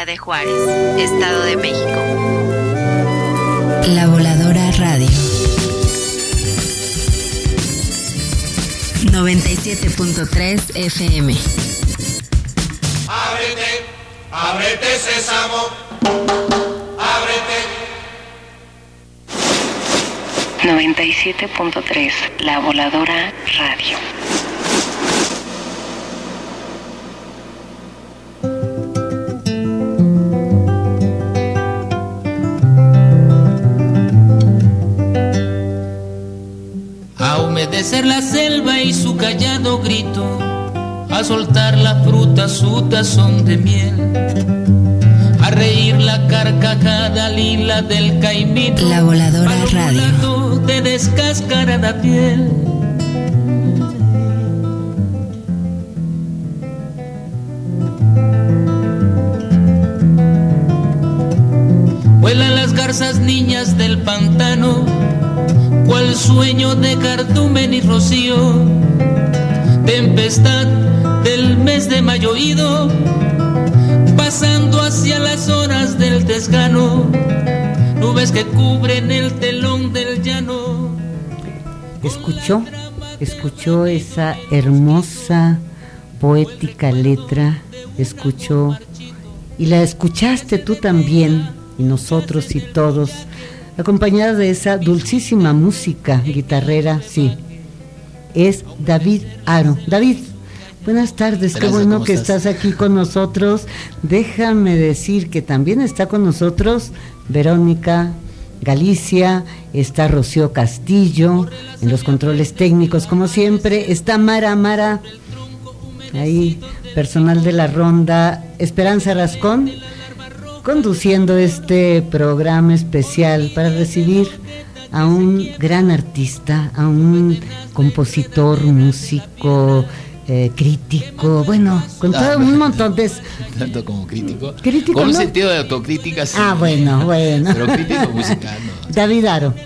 Coajimalpa de Juárez, Estado de México. La Voladora Radio 97.3 FM. Ábrete, ábrete sésamo, ábrete. 97.3 La Voladora Radio. A humedecer la selva y su callado grito, a soltar la fruta su tazón de miel, a reír la carcajada lila del caimito. La Voladora Radio. De descascarada piel. Vuelan las garzas niñas del pantano, cual sueño de cardumen y rocío, tempestad del mes de mayo ido, pasando hacia las horas del desgano, nubes que cubren el telón del llano. Escuchó esa hermosa, poética letra, escuchó, y la escuchaste tú también, y nosotros y todos, acompañada de esa dulcísima música guitarrera, sí, es David Haro. David, buenas tardes, qué bueno que estás aquí con nosotros. Déjame decir que también está con nosotros Verónica Galicia, está Rocío Castillo en los controles técnicos, como siempre, está Mara, ahí, personal de la ronda, Esperanza Rascón, conduciendo este programa especial para recibir a un gran artista, a un compositor, músico, crítico, bueno, con todo un montón de... Tanto como crítico. Crítico, con un ¿no? sentido de autocrítica, sí. Bueno. Pero crítico musical, ¿no? David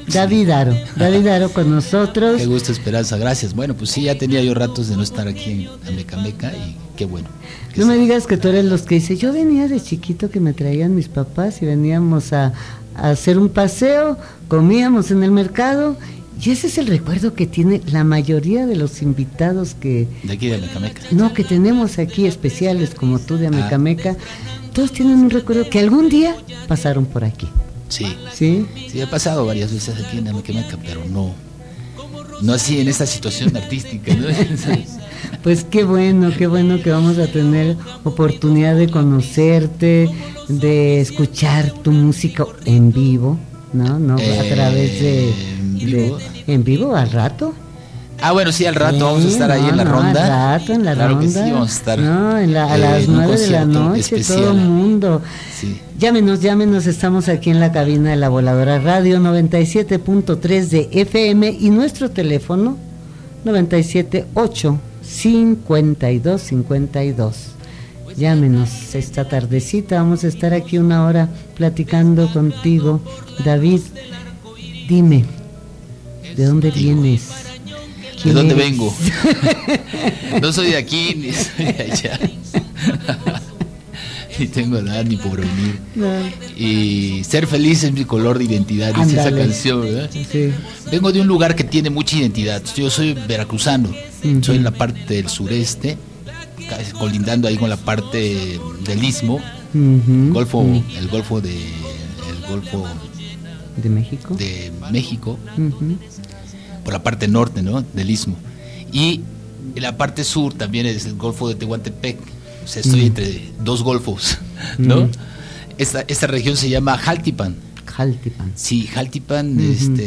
Haro con nosotros. Qué gusto, Esperanza, gracias. Bueno, pues sí, ya tenía yo ratos de no estar aquí en Amecameca y qué bueno. No me digas que tú eres los que dice, yo venía de chiquito que me traían mis papás y veníamos a hacer un paseo, comíamos en el mercado, y ese es el recuerdo que tiene la mayoría de los invitados que... De aquí de Amecameca. No, que tenemos aquí especiales como tú de Amecameca, todos tienen un recuerdo que algún día pasaron por aquí. Sí. ¿Sí? Sí, he pasado varias veces aquí en Amecameca, pero no así en esta situación artística, ¿no? Pues qué bueno que vamos a tener oportunidad de conocerte, de escuchar tu música en vivo, ¿no? A través de... ¿En vivo al rato? Bueno, sí, al rato vamos a estar ahí en la ronda. Al rato, en la claro ronda. Que sí, vamos a estar. A las 9 de la noche, especial. todo el mundo. Sí. Llámenos, estamos aquí en la cabina de La Voladora Radio 97.3 de FM y nuestro teléfono 978-5252. Llámenos esta tardecita, vamos a estar aquí una hora platicando contigo. David, dime, ¿de dónde vienes? ¿De dónde vengo? No soy de aquí, ni soy de allá. Ni tengo edad ni por venir. No. Y ser feliz es mi color de identidad, dice esa canción, ¿verdad? Sí. Vengo de un lugar que tiene mucha identidad. Yo soy veracruzano, soy en la parte del sureste, colindando ahí con la parte del istmo, el golfo de México. De México. Por la parte norte, ¿no? Del istmo. Y en la parte sur también es el golfo de Tehuantepec. O sea, estoy entre dos golfos, ¿no? Esta región se llama Jaltipan. Sí, Jaltipan,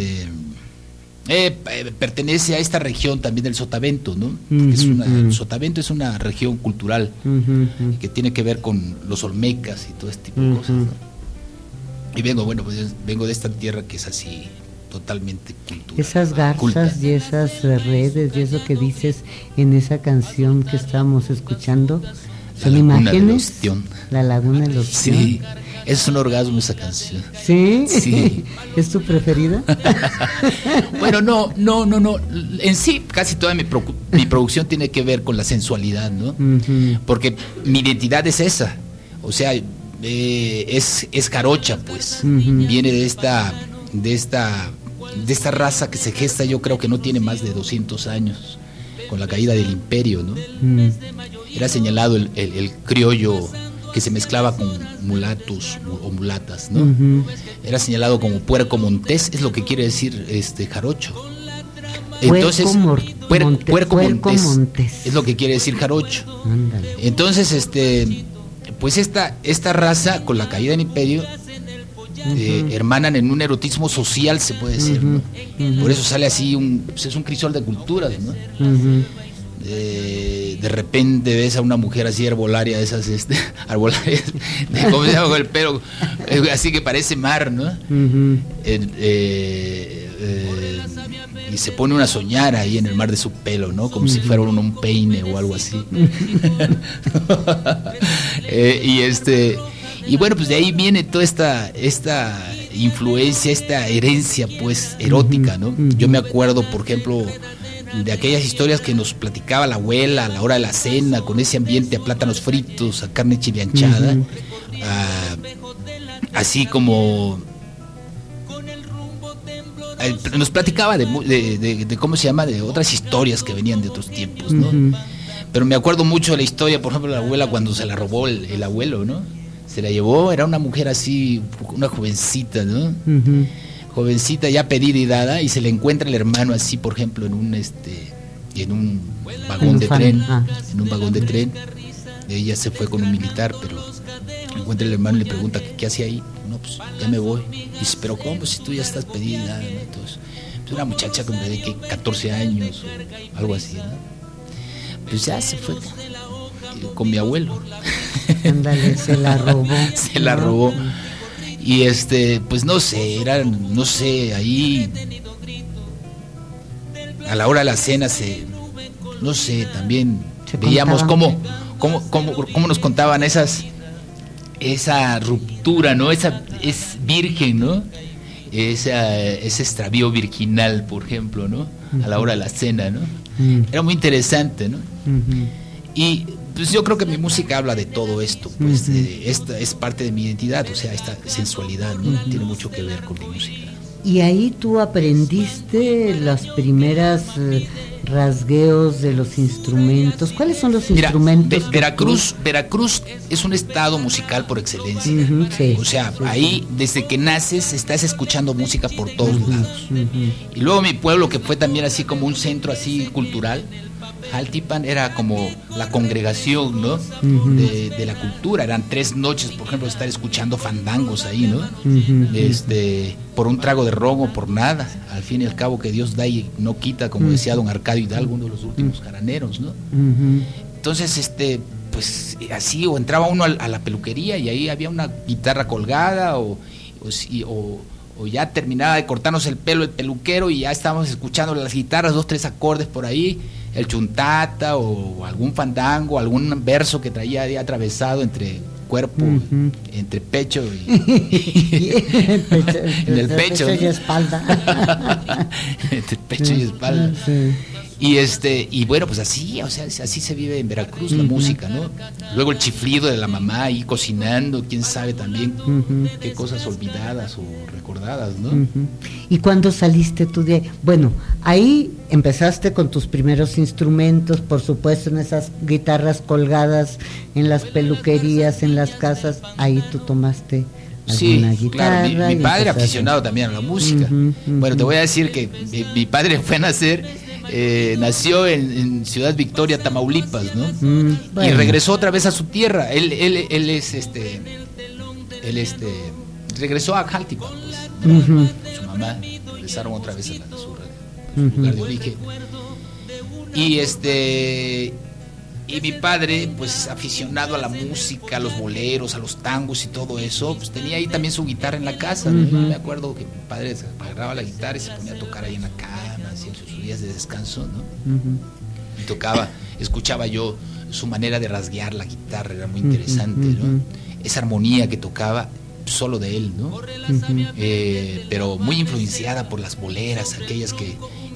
pertenece a esta región también del Sotavento, ¿no? El Sotavento es una región cultural que tiene que ver con los olmecas y todo este tipo de cosas, ¿no? Y vengo de esta tierra que es así totalmente cultural. Esas garzas y esas redes y eso que dices en esa canción que estábamos escuchando, ¿son imágenes? La Laguna del Ostión. Sí, es un orgasmo esa canción. ¿Sí? Sí. ¿Es tu preferida? Bueno, no. En sí, casi toda mi producción tiene que ver con la sensualidad, ¿no? Porque mi identidad es esa. O sea, es jarocha, pues. Viene de esta raza que se gesta, yo creo que no tiene más de 200 años, con la caída del imperio, ¿no? Era señalado el criollo que se mezclaba con mulatos o mulatas, ¿no? Era señalado como puerco montés, es lo que quiere decir jarocho. Entonces, puerco montés es lo que quiere decir jarocho. Ándale. Entonces, pues esta raza, con la caída del imperio, hermanan en un erotismo social, se puede decir, ¿no? Por eso sale así pues es un crisol de culturas, ¿no? De repente ves a una mujer así herbolaria, de esas arbolarias, ¿cómo se llama? Con el pelo así que parece mar, ¿no? Y se pone una soñara ahí en el mar de su pelo, ¿no? Como si fuera un peine o algo así. Y bueno, pues de ahí viene toda esta influencia, esta herencia, pues, erótica, ¿no? Yo me acuerdo, por ejemplo, de aquellas historias que nos platicaba la abuela a la hora de la cena, con ese ambiente a plátanos fritos, a carne chivianchada, así como nos platicaba de cómo se llama, de otras historias que venían de otros tiempos, ¿no? Pero me acuerdo mucho de la historia, por ejemplo, de la abuela cuando se la robó el abuelo, ¿no? Se la llevó, era una mujer así, una jovencita, ¿no? Jovencita ya pedida y dada, y se le encuentra el hermano así, por ejemplo, en un vagón de tren, en un vagón de tren. Ella se fue con un militar, pero encuentra el hermano y le pregunta qué hacía ahí. No, pues ya me voy. Y dice, pero ¿cómo? Si tú ya estás pedida y dada, ¿no? Entonces, pues una muchacha como de 14 años o algo así, ¿no? Pues ya se fue con mi abuelo. Ándale, se la robó. Se la robó. Y pues no sé, ahí a la hora de la cena no sé, también veíamos cómo nos contaban esa ruptura, ¿no? Es virgen, ¿no? Ese extravío virginal, por ejemplo, ¿no? A la hora de la cena, ¿no? Era muy interesante, ¿no? Y pues yo creo que mi música habla de todo esto, pues esta es parte de mi identidad, o sea, esta sensualidad, ¿no? Tiene mucho que ver con mi música. Y ahí tú aprendiste las primeras rasgueos de los instrumentos. ¿Cuáles son los instrumentos? Veracruz es un estado musical por excelencia. Sí, o sea, sí, ahí desde que naces estás escuchando música por todos lados. Y luego mi pueblo, que fue también así como un centro así cultural, Jaltipan era como la congregación, ¿no? De la cultura. Eran 3 noches, por ejemplo, de estar escuchando fandangos ahí, ¿no? Por un trago de ron o por nada. Al fin y al cabo, que Dios da y no quita, como decía don Arcadio Hidalgo, uno de los últimos jaraneros, ¿no? Entonces, pues así, o entraba uno a la peluquería y ahí había una guitarra colgada o ya terminaba de cortarnos el pelo el peluquero y ya estábamos escuchando las guitarras, 2, 3 acordes por ahí, el chuntata o algún fandango, algún verso que traía ahí atravesado entre cuerpo, entre pecho y en el pecho y espalda. Entre pecho y espalda. Y bueno, pues así, o sea, así se vive en Veracruz la música, ¿no? Luego el chiflido de la mamá ahí cocinando, quién sabe también qué cosas olvidadas o recordadas, ¿no? ¿Y cuándo saliste tú de ahí? Bueno, ahí empezaste con tus primeros instrumentos, por supuesto, en esas guitarras colgadas en las peluquerías, en las casas, ahí tú tomaste alguna guitarra. Claro, mi padre aficionado también a la música. Bueno, te voy a decir que mi padre fue a nacer... nació en Ciudad Victoria, Tamaulipas, ¿no? Bueno. Y regresó otra vez a su tierra. Él regresó a Jaltipan, pues, con su mamá. Regresaron otra vez a su lugar de origen. Y mi padre, pues aficionado a la música, a los boleros, a los tangos y todo eso, pues tenía ahí también su guitarra en la casa, ¿no? Me acuerdo que mi padre agarraba la guitarra y se ponía a tocar ahí en la cama, así en sus días de descanso, ¿no? Y escuchaba yo su manera de rasguear la guitarra, era muy interesante, ¿no? Esa armonía que tocaba solo de él, ¿no? Pero muy influenciada por las boleras, aquellas que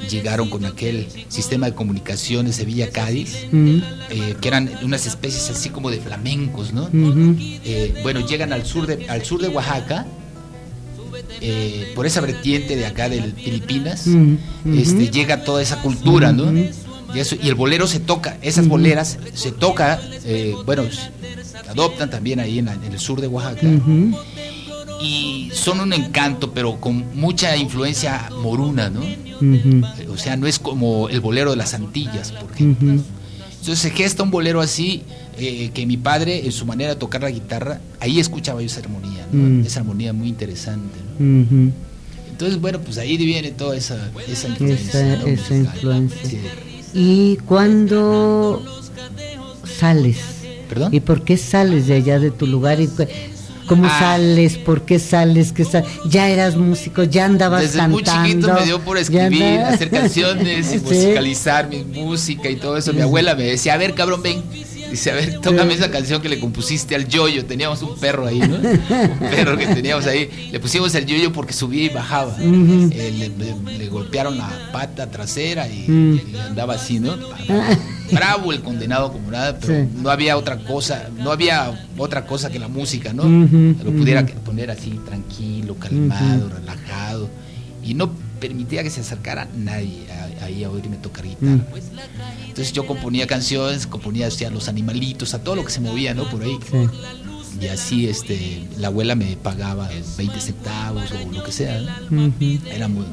llegaron con aquel sistema de comunicación de Sevilla-Cádiz, que eran unas especies así como de flamencos, ¿no? Bueno, llegan al sur de Oaxaca, por esa vertiente de acá de Filipinas, llega toda esa cultura, ¿no? Y el bolero se toca, esas boleras se toca, bueno, adoptan también ahí en el sur de Oaxaca, y son un encanto, pero con mucha influencia moruna, ¿no? O sea, no es como el bolero de las Antillas, por ejemplo. Entonces se gesta un bolero así, que mi padre, en su manera de tocar la guitarra, ahí escuchaba yo esa armonía, ¿no? Esa armonía muy interesante, ¿no? Entonces, bueno, pues ahí viene toda esa influencia. Esa influencia. Sí. ¿Y cuándo sales? ¿Perdón? ¿Y por qué sales de allá de tu lugar? ¿Y cómo sales? ¿Por qué sales? ¿Ya eras músico? ¿Ya andabas desde cantando? Desde muy chiquito me dio por escribir, hacer canciones y musicalizar mi música y todo eso. Mi abuela me decía, a ver, cabrón, ven. Dice, a ver, tócame esa canción que le compusiste al yoyo. Teníamos un perro ahí, ¿no? Un perro que teníamos ahí. Le pusimos el yoyo porque subía y bajaba. Le golpearon la pata trasera y andaba así, ¿no? Bravo el condenado como nada, pero no había otra cosa que la música, ¿no? Lo pudiera poner así, tranquilo, calmado, relajado. Y no permitía que se acercara nadie ahí a oírme tocar guitarra. Entonces yo componía canciones, componía a los animalitos, a todo lo que se movía, ¿no? Por ahí. Y así la abuela me pagaba 20 centavos o lo que sea, ¿no? Era muy...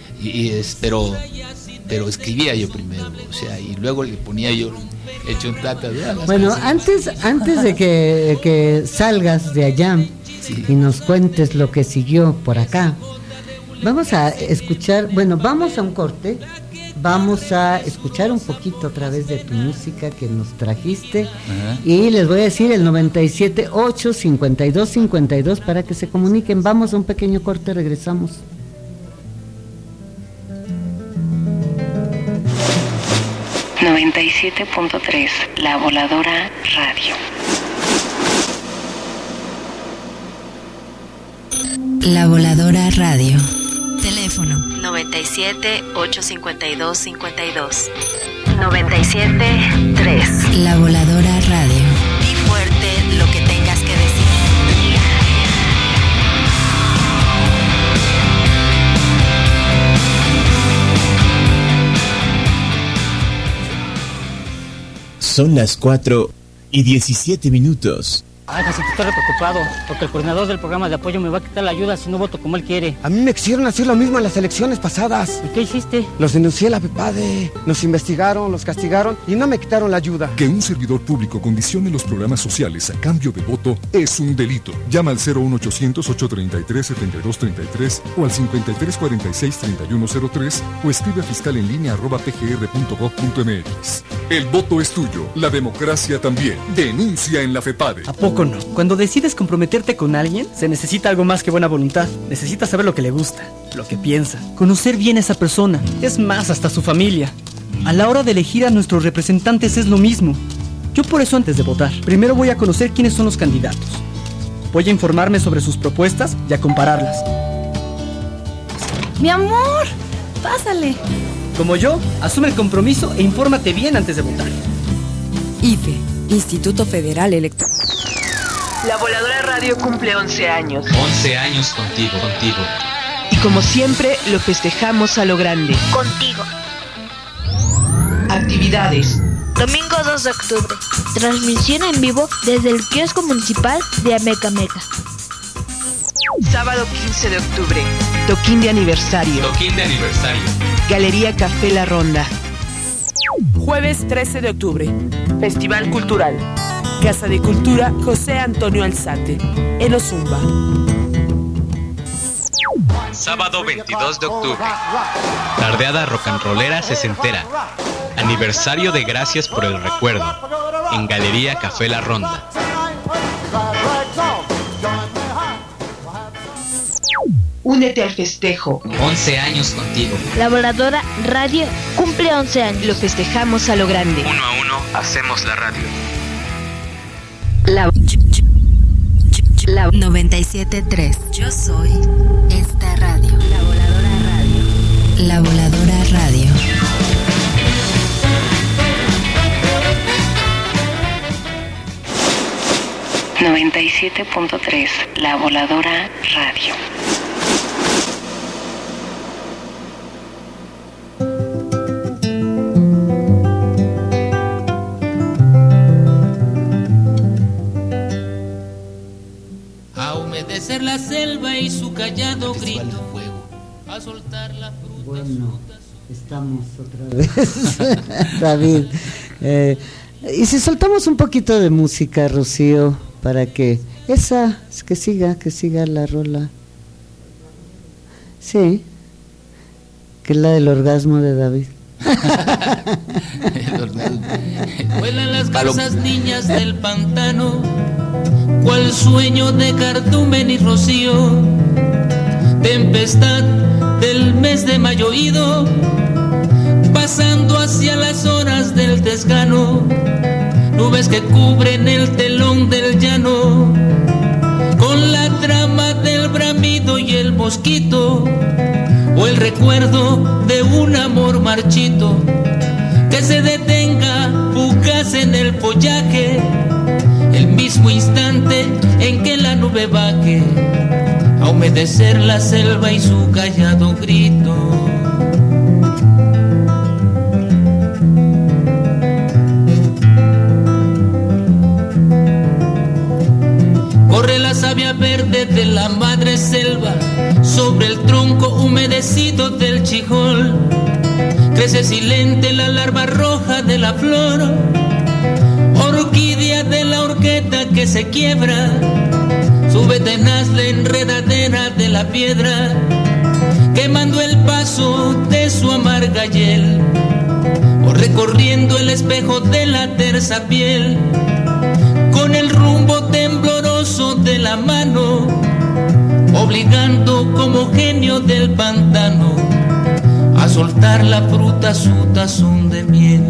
pero escribía yo primero, o sea, y luego le ponía yo el chontata. Bueno, antes de que salgas de allá y nos cuentes lo que siguió por acá, vamos a escuchar, vamos a un corte, vamos a escuchar un poquito a través de tu música que nos trajiste. Y les voy a decir el 97-8-52-52 para que se comuniquen. Vamos a un pequeño corte, regresamos. ...97.3, La Voladora Radio. La Voladora Radio. Teléfono 97-852-52. 97.3. La Voladora Radio. Di fuerte lo que tengas que decir. Son las 4:17. Ay, Jacinto, estoy preocupado, porque el coordinador del programa de apoyo me va a quitar la ayuda si no voto como él quiere. A mí me quisieron hacer lo mismo en las elecciones pasadas. ¿Y qué hiciste? Los denuncié a la FEPADE, nos investigaron, los castigaron y no me quitaron la ayuda. Que un servidor público condicione los programas sociales a cambio de voto es un delito. Llama al 01800-833-7233 o al 5346-3103 o escribe a fiscalenlinea@pgr.gov.mx. El voto es tuyo, la democracia también. Denuncia en la FEPADE. ¿A poco no? Cuando decides comprometerte con alguien, se necesita algo más que buena voluntad. Necesitas saber lo que le gusta, lo que piensa, conocer bien a esa persona, es más, hasta su familia. A la hora de elegir a nuestros representantes es lo mismo. Yo por eso antes de votar, primero voy a conocer quiénes son los candidatos. Voy a informarme sobre sus propuestas y a compararlas. Mi amor, pásale. Como yo, asume el compromiso e infórmate bien antes de votar. IFE, Instituto Federal Electoral. La Voladora Radio cumple 11 años. 11 años contigo. Y como siempre, lo festejamos a lo grande. Contigo. Actividades. Domingo 2 de octubre. Transmisión en vivo desde el kiosco municipal de Amecameca. Sábado 15 de octubre. Toquín de aniversario. Galería Café La Ronda. Jueves 13 de octubre. Festival Cultural. Casa de Cultura José Antonio Alzate, en Ozumba. Sábado 22 de octubre. Tardeada rocanrolera sesentera. Aniversario de Gracias por el Recuerdo. En Galería Café La Ronda. Únete al festejo. 11 años contigo. La Voladora Radio cumple 11 años. Lo festejamos a lo grande. 1 a 1 hacemos la radio. La 97.3. Yo soy esta radio. La Voladora Radio. La Voladora Radio. 97.3, La Voladora Radio. A humedecer la selva y su callado grito, a soltar la fruta. Bueno, estamos otra vez, David. Y si soltamos un poquito de música, Rocío, para que siga la rola. Sí, que es la del orgasmo de David. Vuelan las garzas niñas del pantano, cual sueño de cardumen y rocío, tempestad del mes de mayo oído, pasando hacia las horas del desgano, nubes que cubren el telón del llano, con la trama del bramido y el mosquito, o el recuerdo de un amor marchito, que se detenga fugaz en el follaje, el mismo instante en que la nube baje, a humedecer la selva y su callado grito. Corre la savia verde de la madre selva sobre el tronco humedecido del chijol. Crece silente la larva roja de la flor, orquídea de la horqueta que se quiebra. Sube tenaz la enredadera de la piedra, quemando el paso de su amarga hiel, o recorriendo el espejo de la tersa piel, con el rumbo tembloroso de la mano, obligando como genio del pantano a soltar la fruta su tazón de miel.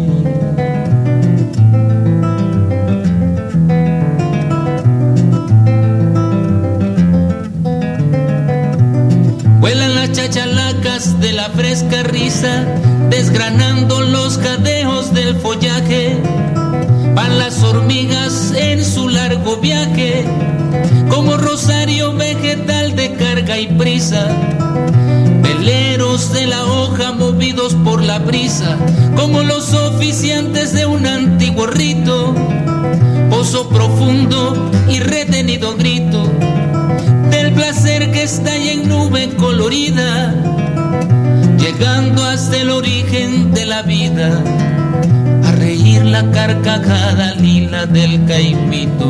Vuelan las chachalacas de la fresca risa, desgranando los jadeos del follaje. Van las hormigas en su largo viaje, como rosario vegetal de carga y prisa. Veleros de la hoja movidos por la brisa, como los oficiantes de un antiguo rito. Pozo profundo y retenido grito del placer que estalla en nube colorida, llegando hasta el origen de la vida, a reír la carcajada lila del caimito.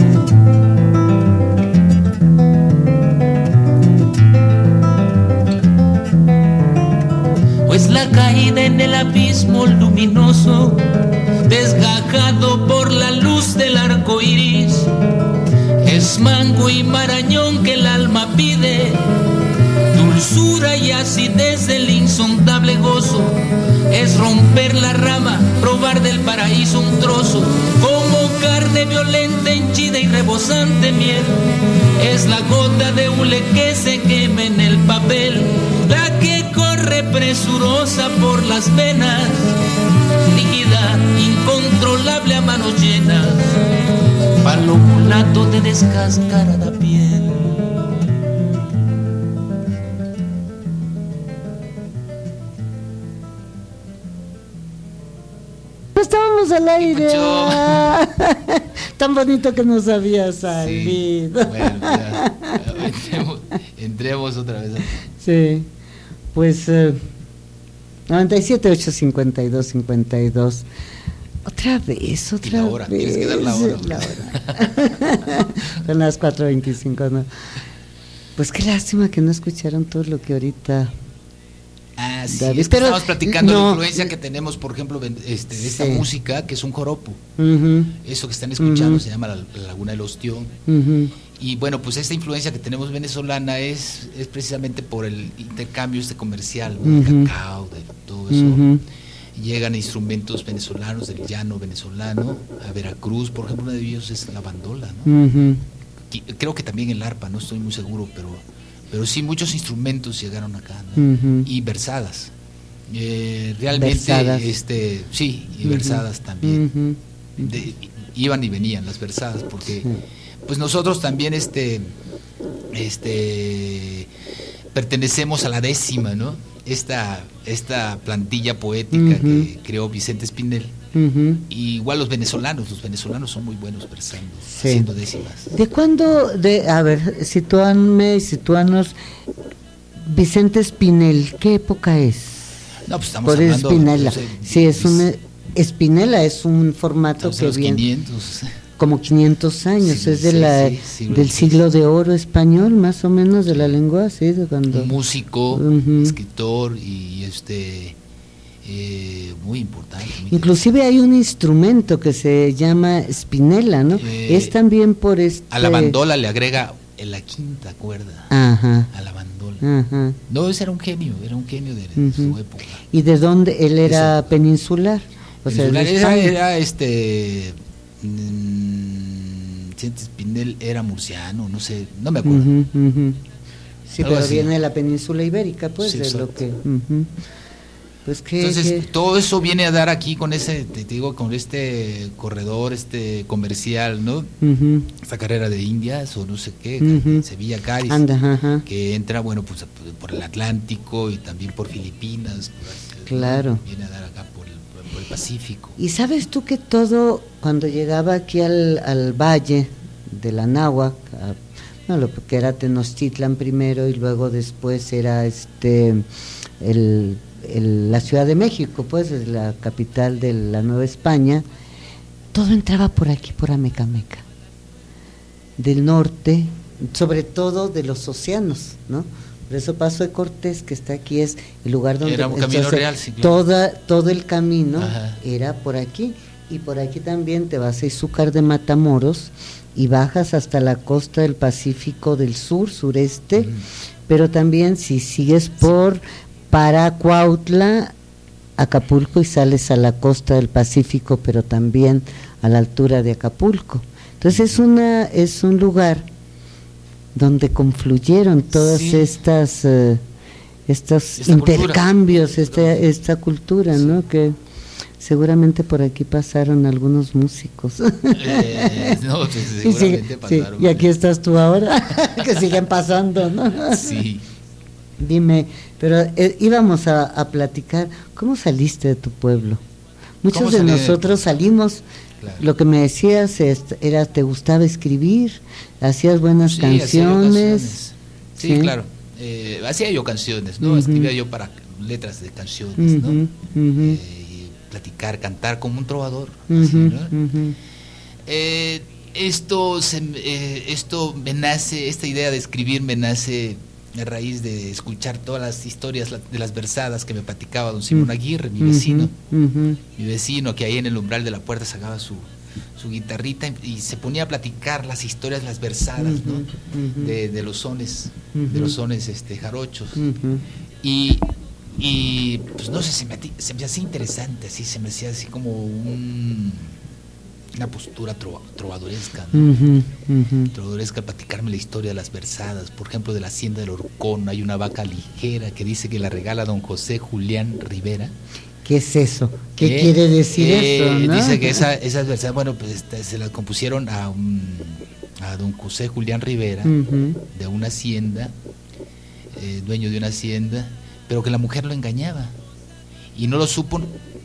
Pues la caída en el abismo luminoso, desgajado por la luz del arco iris, es mango y marañón que el alma pide, dulzura y acidez del insondable gozo. Es romper la rama, probar del paraíso un trozo, como carne violenta, henchida y rebosante miel. Es la gota de hule que se quema en el papel, la que corre presurosa por las venas, líquida, incontrolable a manos llenas, palo mulato de descascarada piel. Estábamos al aire. Tan bonito que nos había salido. Sí, bueno, ya, entremos otra vez. Sí, pues 97 852 52. Otra vez. Tienes que dar la hora. Son las 4:25, ¿no? Pues qué lástima que no escucharon todo lo que ahorita. Sí, David, es que pero estamos platicando la influencia que tenemos, por ejemplo, de esta música, que es un joropo. Eso que están escuchando se llama la Laguna del Ostión. Y bueno, pues esta influencia que tenemos venezolana es precisamente por el intercambio comercial, ¿no? Del cacao, de todo eso. Llegan instrumentos venezolanos del llano venezolano a Veracruz, por ejemplo, uno de ellos es la bandola, ¿no? Creo que también el arpa, no estoy muy seguro, pero sí muchos instrumentos llegaron acá, ¿no? Y versadas, realmente versadas. Y versadas también. iban y venían las versadas, porque pues nosotros también pertenecemos a la 10ª, ¿no? Esta plantilla poética que creó Vicente Espinel. Y igual los venezolanos son muy buenos versando, haciendo décimas. ¿De cuándo? A ver, situanos, Vicente Espinel, ¿qué época es? No, pues estamos hablando... Spinella. No sé, sí, Spinella es un formato que viene... 500... Como 500 años, siglo es del siglo de oro español, más o menos, de la lengua, sí, de cuando... Un músico, escritor y muy importante. Inclusive hay un instrumento que se llama spinella, ¿no? Es también por a la bandola le agrega la quinta cuerda. Ajá. A la bandola. Ajá. No, ese era un genio de su época. ¿Y de dónde? Él era peninsular. Peninsular, era Vicente Espinel era murciano, no sé, no me acuerdo. Sí, pero viene de la península ibérica, pues, sí, de lo que... Pues que, entonces, todo eso viene a dar aquí con ese, te digo, con este corredor comercial, ¿no? Esta carrera de Indias o no sé qué, Sevilla, Cádiz, que entra, bueno, pues por el Atlántico y también por Filipinas. Claro. Viene a dar acá por el Pacífico. Y sabes tú que todo, cuando llegaba aquí al valle de la Náhuac, lo que era Tenochtitlan primero y luego después era la Ciudad de México, pues es la capital de la Nueva España, todo entraba por aquí, por Amecameca, del norte, sobre todo de los océanos, ¿no? Por eso Paso de Cortés, que está aquí, es el lugar donde... Era un camino real, sí, claro. Todo el camino era por aquí, y por aquí también te vas a Izúcar de Matamoros, y bajas hasta la costa del Pacífico del sur, sureste, pero también si sigues por Paracuautla, Acapulco, y sales a la costa del Pacífico, pero también a la altura de Acapulco. Entonces es un lugar donde confluyeron todas estos intercambios, esta cultura, ¿no? Que seguramente por aquí pasaron algunos músicos. No, seguramente pasaron. Sí, y aquí estás tú ahora, que siguen pasando, ¿no? Sí. Dime, pero íbamos a platicar, ¿cómo saliste de tu pueblo? Muchos de nosotros salimos, claro. Lo que me decías era, te gustaba escribir, hacías buenas canciones. Sí, claro, hacía yo canciones, ¿no? Escribía yo para letras de canciones, ¿no? Y platicar, cantar como un trovador, así, ¿no? Esto me nace, esta idea de escribir me nace a raíz de escuchar todas las historias de las versadas que me platicaba don Simón Aguirre, mi vecino, mi vecino, que ahí en el umbral de la puerta sacaba su guitarrita y se ponía a platicar las historias, las versadas, ¿no? De los sones, jarochos. Y pues no sé, se me hacía interesante, así, se me hacía así como una postura trovadoresca, ¿no? Trovadoresca, platicarme la historia de las versadas. Por ejemplo, de la hacienda del Orcón hay una vaca ligera que dice que la regala don José Julián Rivera. ¿Qué es eso? ¿Qué quiere decir eso, no? Dice que esas versadas, bueno, pues se las compusieron a don José Julián Rivera, de una hacienda, dueño de una hacienda, pero que la mujer lo engañaba y lo supo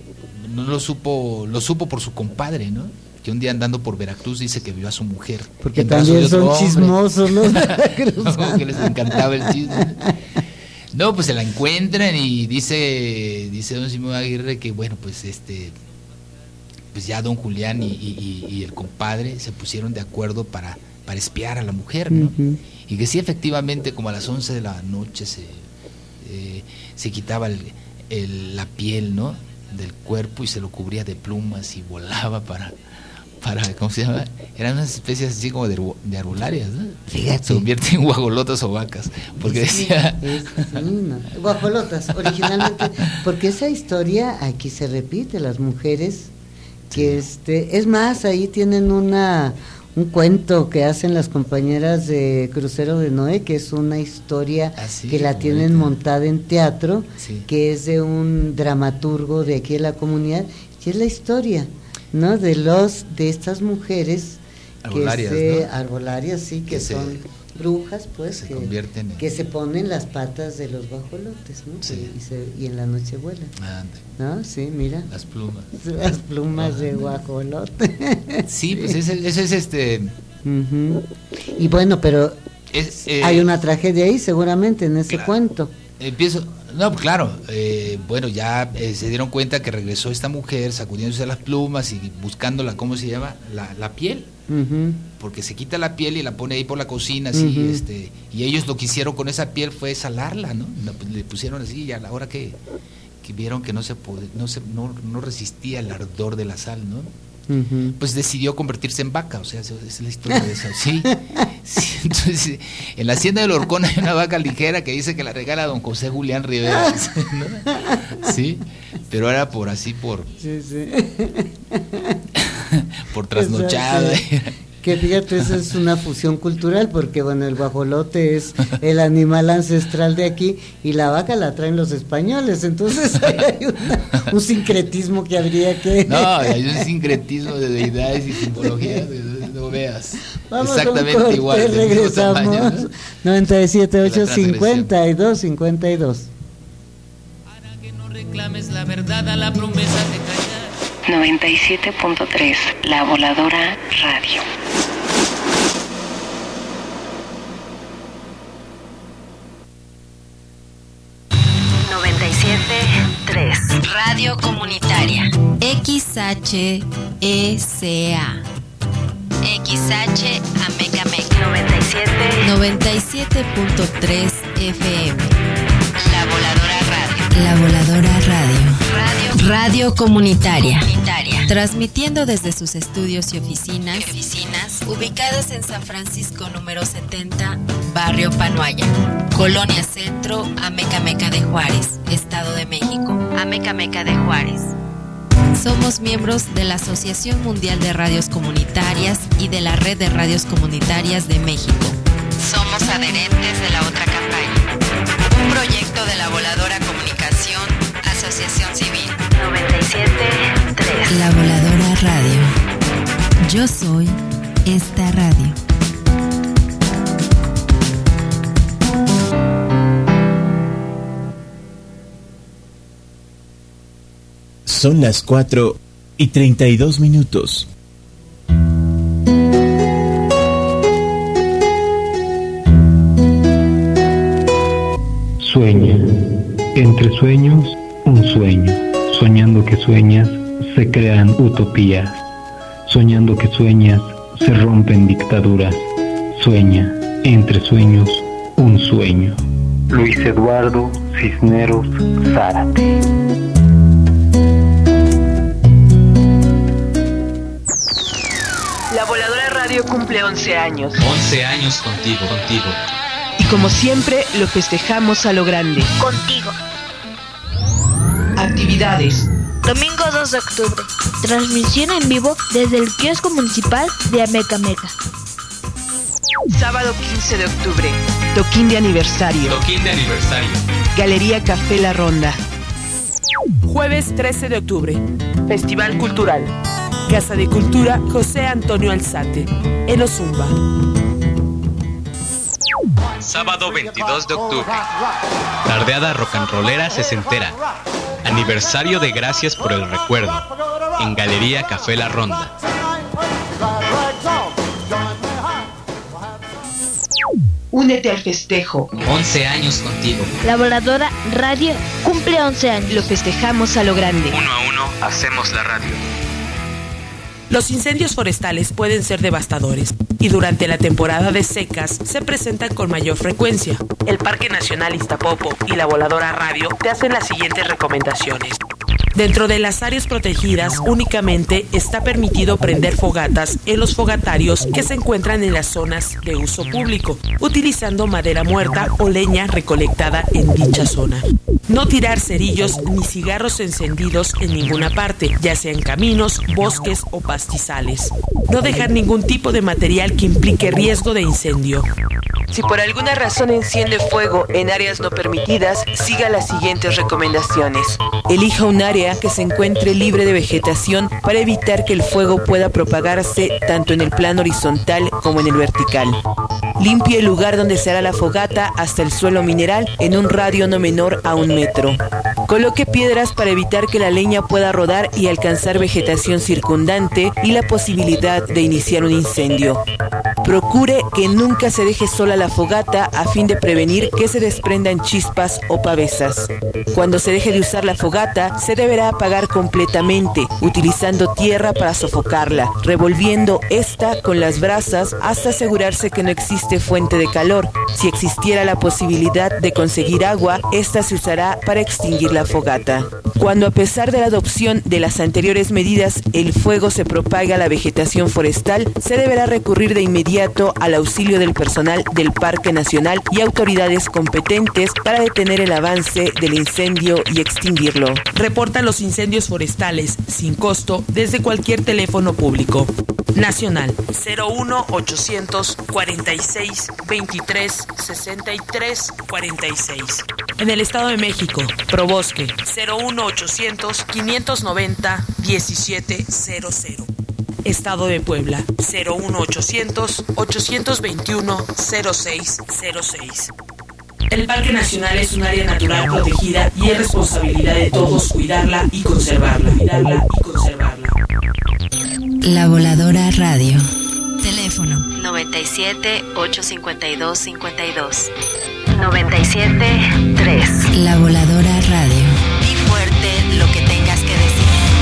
por su compadre, ¿no? Que un día andando por Veracruz dice que vio a su mujer. Porque también son chismosos, ¿no? Que les encantaba el chisme. No, pues se la encuentran y dice don Simón Aguirre que bueno, pues pues ya don Julián y el compadre se pusieron de acuerdo para espiar a la mujer, ¿no? Y que sí, efectivamente, como a las 11 de la noche se quitaba la piel, ¿no?, del cuerpo y se lo cubría de plumas y volaba para ¿cómo se llama? Eran unas especies así como de arbolarias, ¿no? Fíjate. Se convierte en guajolotas o vacas, porque decía... guajolotas, originalmente, porque esa historia aquí se repite, las mujeres que es más, ahí tienen un cuento que hacen las compañeras de Crucero de Noé, que es una historia que la tienen montada en teatro, que es de un dramaturgo de aquí de la comunidad, y es la historia ¿no? De estas mujeres arbolarias, arbolarias, sí, que son brujas, pues, que se ponen las patas de los guajolotes, ¿no? Sí. Y en la noche vuelan. ¿No? Sí, mira. Las plumas. Las plumas de guajolote. Sí, pues ese es Uh-huh. Y bueno, pero hay una tragedia ahí seguramente en ese cuento. Bueno, ya se dieron cuenta que regresó esta mujer sacudiéndose las plumas y buscándola, ¿cómo se llama? La piel. Uh-huh. Porque se quita la piel y la pone ahí por la cocina, así, uh-huh. Y ellos lo que hicieron con esa piel fue salarla, ¿no? Le pusieron así, y a la hora que vieron que no resistía el ardor de la sal, ¿no? Uh-huh. Pues decidió convertirse en vaca, o sea, esa es la historia de eso. Sí, entonces, en la hacienda del Horcón hay una vaca ligera que dice que la regala don José Julián Rivera, ¿no? Sí, pero era por trasnochada. Que fíjate, esa es una fusión cultural, porque bueno, el guajolote es el animal ancestral de aquí y la vaca la traen los españoles, entonces hay un sincretismo que habría que... No, hay un sincretismo de deidades y simbologías, no veas. Vamos exactamente a un corte, igual. Regresamos. Tamaño, ¿no? 97.852.52. Para que no reclames la verdad a la promesa de callar. 97.3, La Voladora Radio. Radio Comunitaria XHECA XH Amecameca 97.3 FM. La Voladora Radio. La Voladora Radio. Radio Comunitaria. Transmitiendo desde sus estudios y oficinas ubicadas en San Francisco número 70, Barrio Panoaya, Colonia Centro, Amecameca de Juárez, Estado de México. Amecameca de Juárez. Somos miembros de la Asociación Mundial de Radios Comunitarias y de la Red de Radios Comunitarias de México. Somos adherentes de la otra campaña. Un proyecto de la Voladora Comunicación, Asociación Civil. 97.3. La Voladora Radio. Yo soy esta radio. Son las 4:32. Sueña. Entre sueños, un sueño. Soñando que sueñas, se crean utopías. Soñando que sueñas, se rompen dictaduras. Sueña. Entre sueños, un sueño. Luis Eduardo Cisneros Zárate. La Voladora Radio cumple 11 años. 11 años contigo. Y como siempre, lo festejamos a lo grande. Contigo. Actividades. Domingo 2 de octubre. Transmisión en vivo desde el kiosco municipal de Amecameca. Sábado 15 de octubre. Toquín de aniversario. Galería Café La Ronda. Jueves 13 de octubre. Festival Cultural. Casa de Cultura José Antonio Alzate, en Ozumba. Sábado 22 de octubre. Tardeada rocanrolera sesentera. Aniversario de Gracias por el Recuerdo. En Galería Café La Ronda. Únete al festejo. 11 años contigo. La Voladora Radio cumple 11 años. Lo festejamos a lo grande. 1 a 1 hacemos la radio. Los incendios forestales pueden ser devastadores y durante la temporada de secas se presentan con mayor frecuencia. El Parque Nacional Iztapopo y la Voladora Radio te hacen las siguientes recomendaciones. Dentro de las áreas protegidas únicamente está permitido prender fogatas en los fogatarios que se encuentran en las zonas de uso público, utilizando madera muerta o leña recolectada en dicha zona. No tirar cerillos ni cigarros encendidos en ninguna parte, ya sea en caminos, bosques o pastizales. No dejar ningún tipo de material que implique riesgo de incendio. Si por alguna razón enciende fuego en áreas no permitidas, siga las siguientes recomendaciones. Elija un área que se encuentre libre de vegetación para evitar que el fuego pueda propagarse tanto en el plano horizontal como en el vertical. Limpie el lugar donde se hará la fogata hasta el suelo mineral en un radio no menor a 1 metro. Coloque piedras para evitar que la leña pueda rodar y alcanzar vegetación circundante y la posibilidad de iniciar un incendio. Procure que nunca se deje sola la fogata a fin de prevenir que se desprendan chispas o pavesas. Cuando se deje de usar la fogata, se deberá apagar completamente, utilizando tierra para sofocarla, revolviendo esta con las brasas hasta asegurarse que no existe fuente de calor. Si existiera la posibilidad de conseguir agua, esta se usará para extinguir la fogata. Cuando, a pesar de la adopción de las anteriores medidas, el fuego se propaga a la vegetación forestal, se deberá recurrir de inmediato al auxilio del personal del Parque Nacional y autoridades competentes para detener el avance del incendio y extinguirlo. Reportan los incendios forestales sin costo desde cualquier teléfono público. Nacional 01800 46 23 63 46. En el Estado de México, Probosque 01800 590 1700. Estado de Puebla 01800 821 0606. El Parque Nacional es un área natural protegida y es responsabilidad de todos cuidarla y conservarla. La Voladora Radio. Teléfono 97 852 52 97 3. La Voladora Radio. Di fuerte lo que tengas que decir.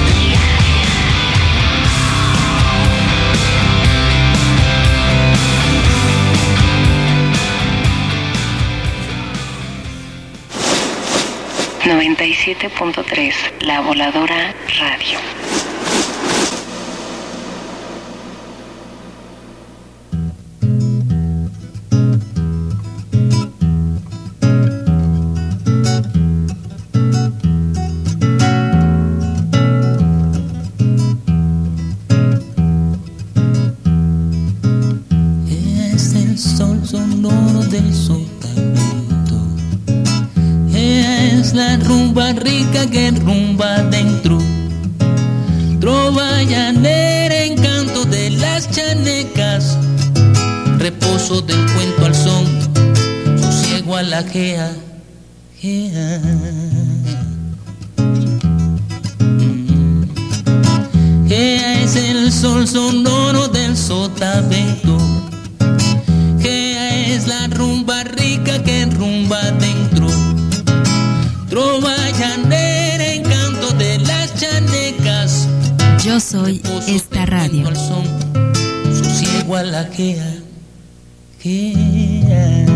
97.3, La Voladora Radio. Es el sol sonoro del sotavento. Es la rumba rica que rumba dentro. Trova llanera, encanto de las chanecas. Reposo del cuento al son, sosiego a la gea. Gea es el sol sonoro del sotavento. Gea es la rumba rica que rumba dentro. Trova llanera, encanto de las chanecas. Yo soy esta radio. Al son, sosiego a la gea. Gea.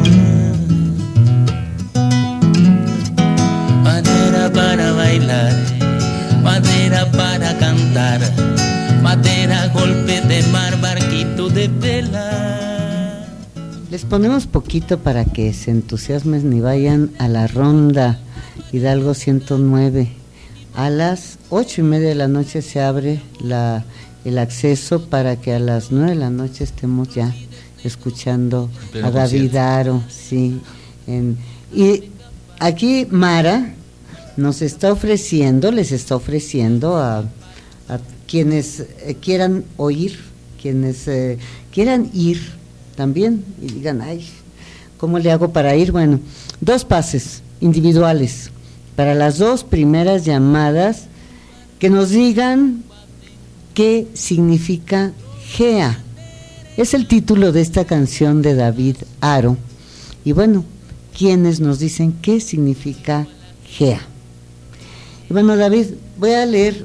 Madera para bailar, madera para cantar, madera golpe de mar, barquito de vela. Les ponemos poquito para que se entusiasmen y vayan a la ronda Hidalgo 109. A las 8:30 de la noche se abre el acceso para que a las 9 de la noche estemos ya escuchando a David Aro, sí. Y aquí Mara les está ofreciendo a quienes quieran oír, quienes quieran ir también y digan, ay, ¿cómo le hago para ir? Bueno, 2 pases individuales para las 2 primeras llamadas que nos digan qué significa Gea. Es el título de esta canción de David Aro. Y bueno, quienes nos dicen qué significa Gea. Y bueno, David, voy a leer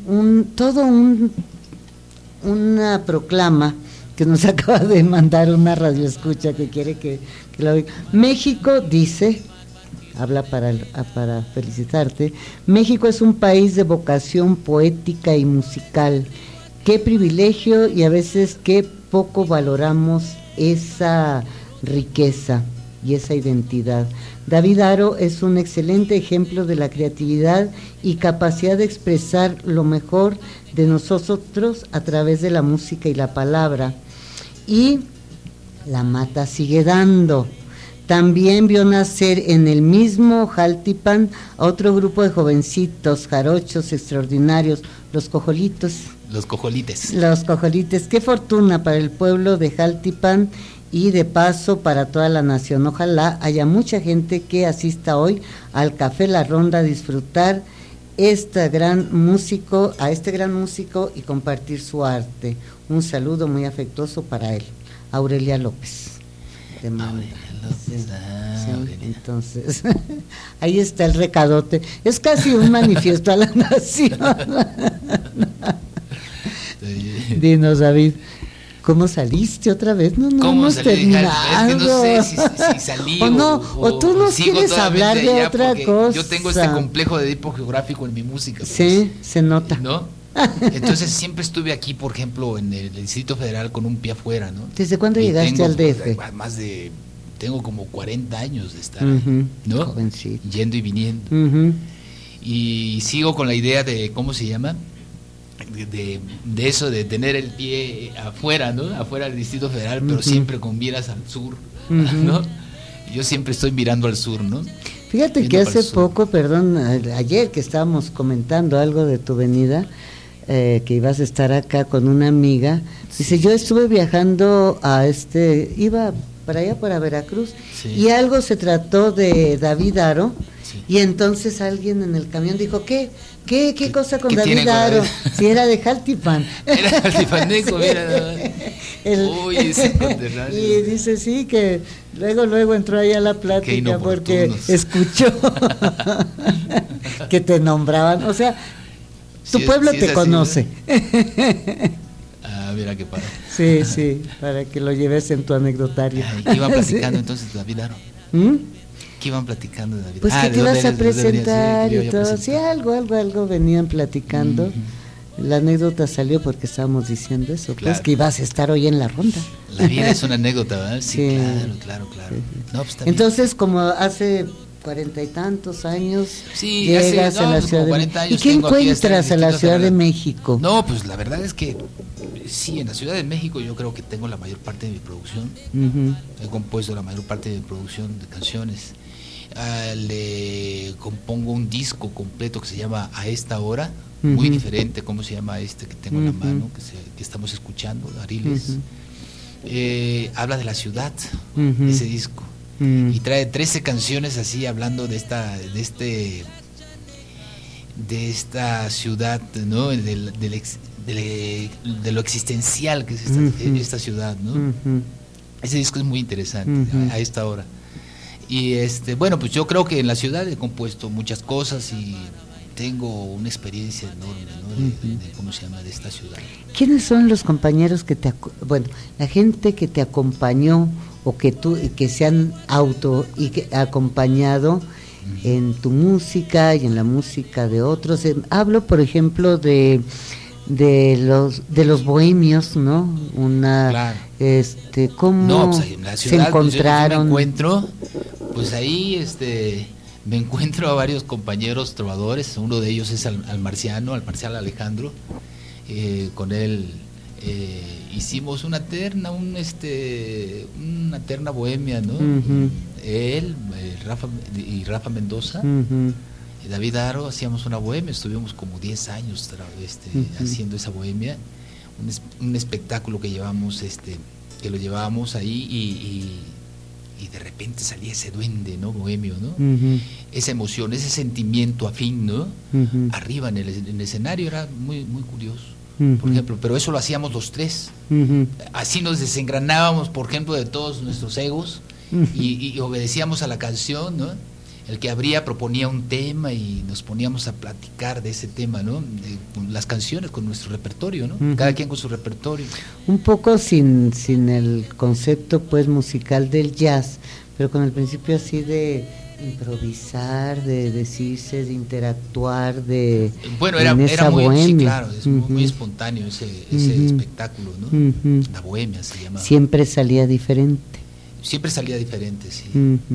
una proclama que nos acaba de mandar una radioescucha que quiere que la oiga. México dice, habla para felicitarte, México es un país de vocación poética y musical. Qué privilegio y a veces qué poco valoramos esa riqueza y esa identidad. David Aro es un excelente ejemplo de la creatividad y capacidad de expresar lo mejor de nosotros a través de la música y la palabra. Y La mata sigue dando. También vio nacer en el mismo Jaltipan a otro grupo de jovencitos, jarochos extraordinarios, los cojolitos. Los cojolites. Los cojolites. Qué fortuna para el pueblo de Jaltipan y de paso para toda la nación. Ojalá haya mucha gente que asista hoy al Café La Ronda a disfrutar a este gran músico y compartir su arte. Un saludo muy afectuoso para él. Aurelia López. Te manda. Entonces, ahí está el recadote. Es casi un manifiesto a la nación. Dinos, David, ¿cómo saliste otra vez? No hemos terminado. Es que no sé si salí o tú nos quieres hablar de otra cosa. Yo tengo este complejo de tipo geográfico en mi música. Pues, sí, se nota. ¿No? Entonces siempre estuve aquí, por ejemplo, en el Distrito Federal con un pie afuera, ¿no? ¿Desde cuándo llegaste al DF? Tengo como 40 años de estar, ¿no? Jovencito. Yendo y viniendo. Y sigo con la idea de, ¿cómo se llama? De eso, de tener el pie afuera, ¿no? Afuera del Distrito Federal, pero siempre con miras al sur, ¿no? Yo siempre estoy mirando al sur, ¿no? Fíjate viendo que hace poco, ayer que estábamos comentando algo de tu venida, que ibas a estar acá con una amiga, dice, yo estuve viajando iba para allá, para Veracruz, y algo se trató de David Aro, y entonces alguien en el camión dijo, ¿qué cosa con David Aro? Si era de Jaltipan. Era jaltipaneco, mira. Uy, y dice, sí, que luego entró ahí a la plática porque escuchó que te nombraban, o sea, tu pueblo te conoce. Mira qué padre. Sí, para que lo lleves en tu anecdotario. ¿Qué iban platicando entonces David Aro? ¿Qué iban platicando de David? Pues que te ibas a presentar y todo. Sí, algo venían platicando. La anécdota salió porque estábamos diciendo eso, pues que ibas a estar hoy en la ronda. La vida es una anécdota, ¿verdad? Sí, claro. Sí. No, pues, entonces, como hace 40 y tantos años, llegas a la Ciudad de México. ¿Y qué encuentras a la Ciudad de México? No, pues la verdad es que sí, en la Ciudad de México yo creo que tengo la mayor parte de mi producción. He compuesto la mayor parte de mi producción de canciones. Le compongo un disco completo que se llama A Esta Hora, muy diferente. ¿Cómo se llama que tengo en la mano, que estamos escuchando, Ariles? Habla de la ciudad, ese disco. Y trae 13 canciones así hablando de esta ciudad, ¿no? De lo existencial que es esta ciudad, ¿no? Ese disco es muy interesante, a esta hora. Y bueno, pues yo creo que en la ciudad he compuesto muchas cosas y tengo una experiencia enorme, ¿no? de cómo se llama, de esta ciudad. ¿Quiénes son los compañeros la gente que te acompañó o que se han acompañado en tu música y en la música de otros? Hablo, por ejemplo, de los bohemios, ¿no? Claro. ¿Cómo pues en la ciudad, se encontraron? Yo me encuentro, pues ahí me encuentro a varios compañeros trovadores. Uno de ellos es al Marcial Alejandro. Con él hicimos una terna, una terna bohemia, ¿no? Él, Rafa Mendoza, David Aro, hacíamos una bohemia. Estuvimos como 10 años haciendo esa bohemia, un espectáculo que llevamos, que lo llevábamos ahí y de repente salía ese duende, ¿no? Bohemio, ¿no? Esa emoción, ese sentimiento afín, ¿no? Arriba en el escenario era muy, muy curioso, por ejemplo, pero eso lo hacíamos los tres. Así nos desengranábamos, por ejemplo, de todos nuestros egos y obedecíamos a la canción, ¿no? El que abría proponía un tema y nos poníamos a platicar de ese tema, ¿no? Con las canciones, con nuestro repertorio, ¿no? Cada quien con su repertorio. Un poco sin el concepto, pues, musical del jazz, pero con el principio así de improvisar, de decirse, de interactuar, Bueno, era muy, sí, claro, es muy espontáneo ese espectáculo, ¿no? La bohemia se llamaba. Siempre salía diferente. Siempre salía diferente, sí.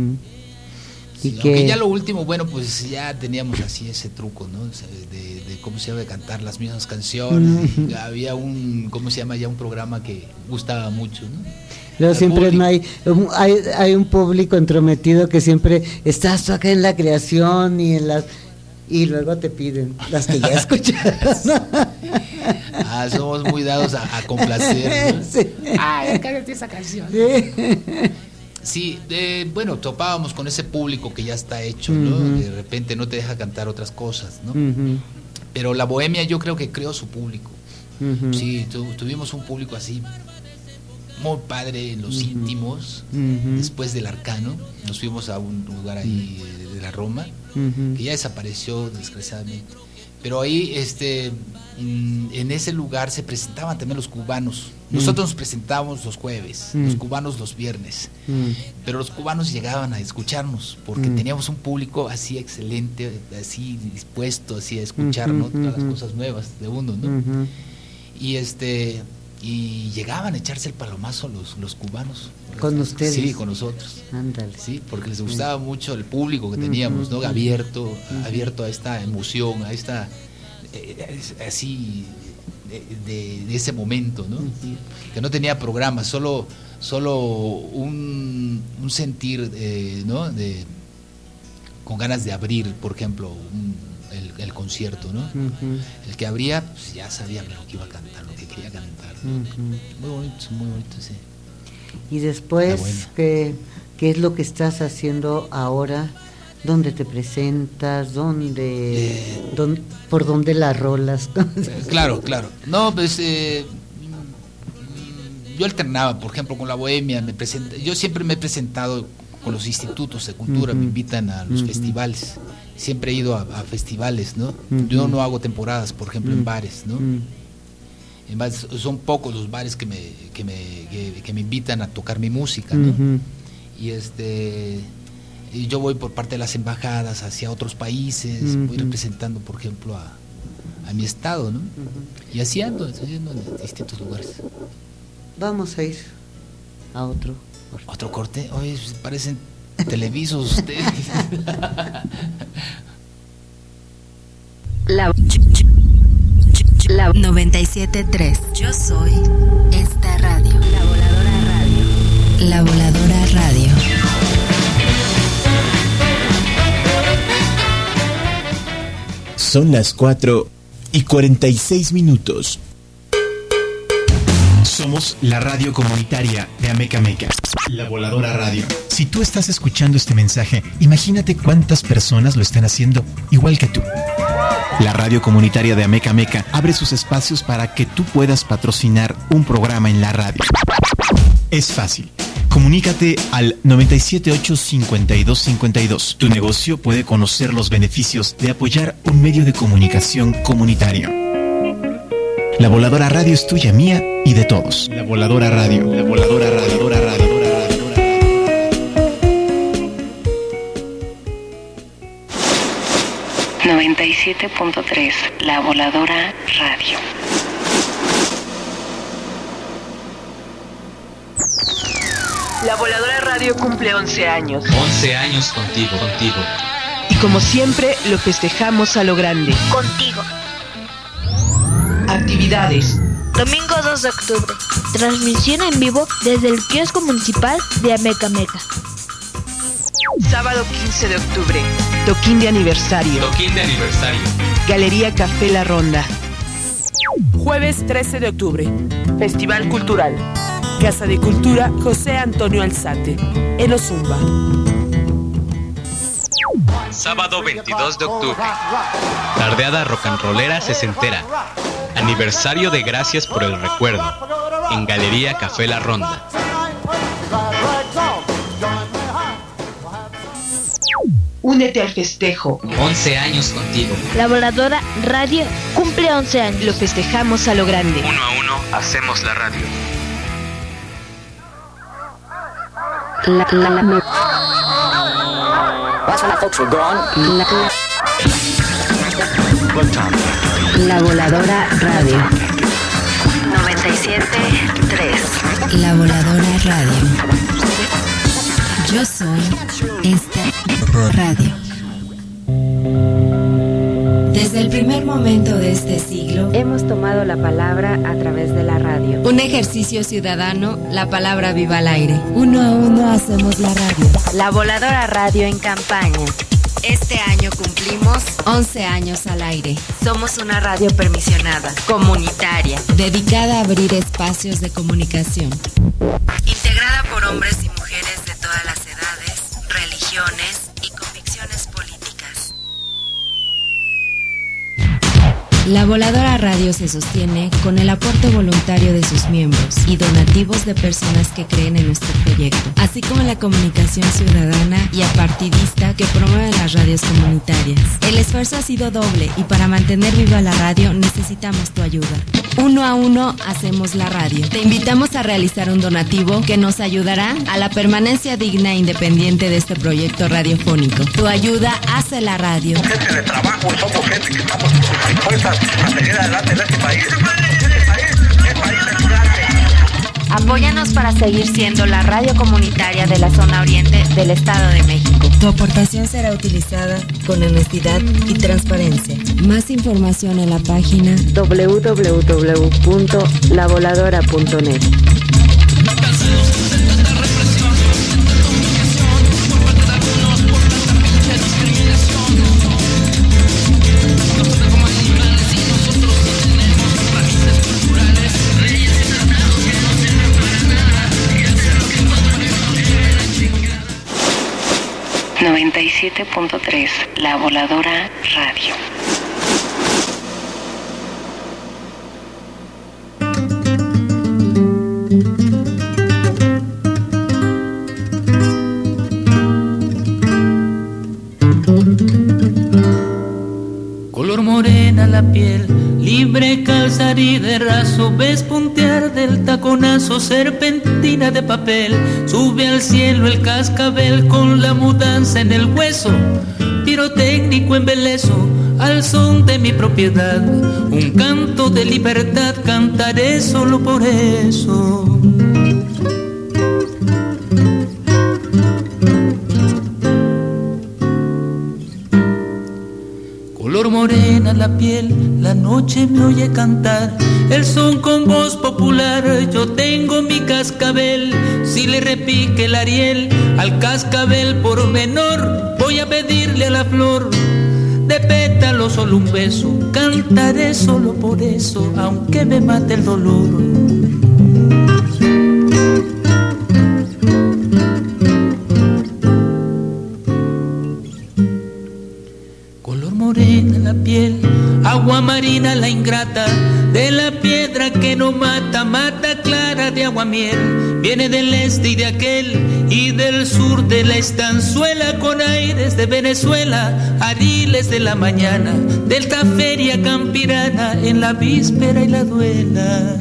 Sí, aunque ya lo último, bueno, pues ya teníamos así ese truco, ¿no? De cómo se llama, de cantar las mismas canciones. Había un programa que gustaba mucho, ¿no? Luego siempre no hay un público entrometido que siempre estás tú acá en la creación y luego te piden las que ya escucharon. Somos muy dados a complacer, ¿no? Sí. Cállate esa canción. Sí, bueno, topábamos con ese público que ya está hecho, ¿no? De repente no te deja cantar otras cosas, ¿no? Pero la bohemia yo creo que creó su público. Sí, tuvimos un público así muy padre en los íntimos. Después del Arcano nos fuimos a un lugar ahí de la Roma, que ya desapareció desgraciadamente, pero ahí en ese lugar se presentaban también los cubanos. Nosotros nos presentábamos los jueves, los cubanos los viernes, pero los cubanos llegaban a escucharnos porque teníamos un público así excelente, así dispuesto así a escucharnos todas las cosas nuevas de uno, ¿no? Y llegaban a echarse el palomazo los cubanos. ¿Con ustedes? Sí, con nosotros. Ándale. Sí, porque les gustaba mucho el público que teníamos, ¿no? Abierto a esta emoción, a esta así de ese momento, ¿no? Que no tenía programa, solo un sentir, ¿no? Con ganas de abrir, por ejemplo, el concierto, ¿no? El que abría, pues ya sabía lo que iba a cantar, lo que quería cantar. Muy bonito, sí. Y después, ¿qué es lo que estás haciendo ahora? ¿Dónde te presentas? ¿Por dónde las rolas? Claro. No, pues yo alternaba, por ejemplo, con la bohemia. Yo siempre me he presentado con los institutos de cultura, me invitan a los festivales. Siempre he ido a festivales, ¿no? Yo no hago temporadas, por ejemplo, en bares, ¿no? En bares, son pocos los bares que me invitan a tocar mi música, ¿no? Y yo voy por parte de las embajadas hacia otros países, voy representando, por ejemplo, a mi estado, ¿no? Y así ando en distintos lugares. Vamos a ir a otro corte. ¿Otro corte? Oye, parecen televisos ustedes. La 97.3. Yo soy esta radio. La Voladora Radio. La Voladora Radio. Son las 4:46. Somos la radio comunitaria de Ameca Meca, La Voladora Radio. Si tú estás escuchando este mensaje, imagínate cuántas personas lo están haciendo igual que tú. La radio comunitaria de Ameca Meca abre sus espacios para que tú puedas patrocinar un programa en la radio. Es fácil. Comunícate al 978-5252. Tu negocio puede conocer los beneficios de apoyar un medio de comunicación comunitario. La Voladora Radio es tuya, mía y de todos. La Voladora Radio. La Voladora Radio. 97.3, La Voladora Radio. La Voladora Radio cumple 11 años. 11 años contigo. Y como siempre, lo festejamos a lo grande. Contigo. Actividades. Domingo 2 de octubre. Transmisión en vivo desde el kiosco municipal de Ameca Meca. Sábado 15 de octubre. Toquín de aniversario. Galería Café La Ronda. Jueves 13 de octubre. Festival Cultural. Casa de Cultura José Antonio Alzate. En Ozumba. Sábado 22 de octubre. Tardeada rocanrolera sesentera. Aniversario de Gracias por el Recuerdo. En Galería Café La Ronda. Únete al festejo. 11 años contigo. La Voladora Radio cumple 11 años. Lo festejamos a lo grande. 1 a 1 hacemos la radio. La Voladora Radio. 97.3. La Voladora Radio. Yo soy esta radio. Desde el primer momento de este siglo, hemos tomado la palabra a través de la radio. Un ejercicio ciudadano, la palabra viva al aire. Uno a uno hacemos la radio. La Voladora Radio en campaña. Este año cumplimos 11 años al aire. Somos una radio permisionada, comunitaria, dedicada a abrir espacios de comunicación. Integrada por hombres y mujeres de todas las edades, religiones y convicciones políticas. La Voladora Radio se sostiene con el aporte voluntario de sus miembros y donativos de personas que creen en nuestro proyecto, así como la comunicación ciudadana y apartidista que promueve las radios comunitarias. El esfuerzo ha sido doble y para mantener viva la radio necesitamos tu ayuda. Uno a uno hacemos la radio. Te invitamos a realizar un donativo que nos ayudará a la permanencia digna e independiente de este proyecto radiofónico. Tu ayuda hace la radio. Gente de trabajo, somos gente que estamos dispuestas a seguir adelante en este país. El país es grande. Apóyanos para seguir siendo la radio comunitaria de la zona oriente del Estado de México. Tu aportación será utilizada con honestidad y transparencia. Más información en la página www.lavoladora.net. 97.3, La Voladora Radio. Color morena la piel, libre calzar y de raso, ves puntear del taconazo serpentina de papel, sube al cielo el cascabel con la mudanza en el hueso, pirotécnico embeleso, al son de mi propiedad, un canto de libertad cantaré solo por eso. Color morena la piel, la noche me oye cantar, el son con voz popular, yo tengo mi cascabel, si le repique el ariel al cascabel por menor, voy a pedirle a la flor, de pétalo solo un beso, cantaré solo por eso, aunque me mate el dolor. Morena la piel, agua marina la ingrata, de la piedra que no mata, mata clara de agua miel, viene del este y de aquel, y del sur de la estanzuela, con aires de Venezuela, ariles de la mañana, delta feria campirana, en la víspera y la duela.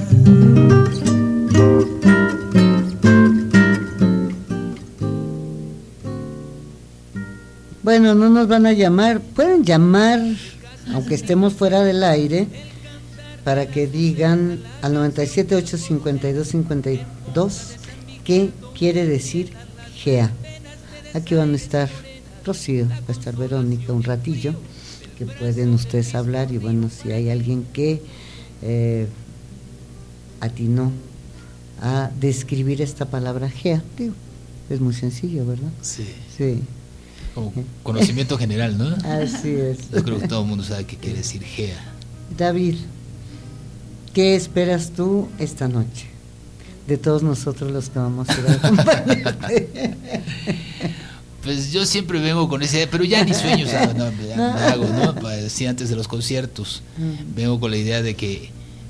Bueno, no nos van a llamar, pueden llamar, aunque estemos fuera del aire, para que digan al 97-852-52 qué quiere decir GEA. Aquí van a estar Rocío, va a estar Verónica un ratillo, que pueden ustedes hablar, y bueno, si hay alguien que atinó a describir esta palabra GEA, digo, es muy sencillo, ¿verdad? Sí. Sí. Como conocimiento general, ¿no? Así es. Yo creo que todo el mundo sabe qué quiere decir GEA. David, ¿qué esperas tú esta noche? De todos nosotros los que vamos a ir a acompañarte. Pues yo siempre vengo con esa idea, pero ya ni sueños me hago, ¿no? Sí, antes de los conciertos, vengo con la idea de que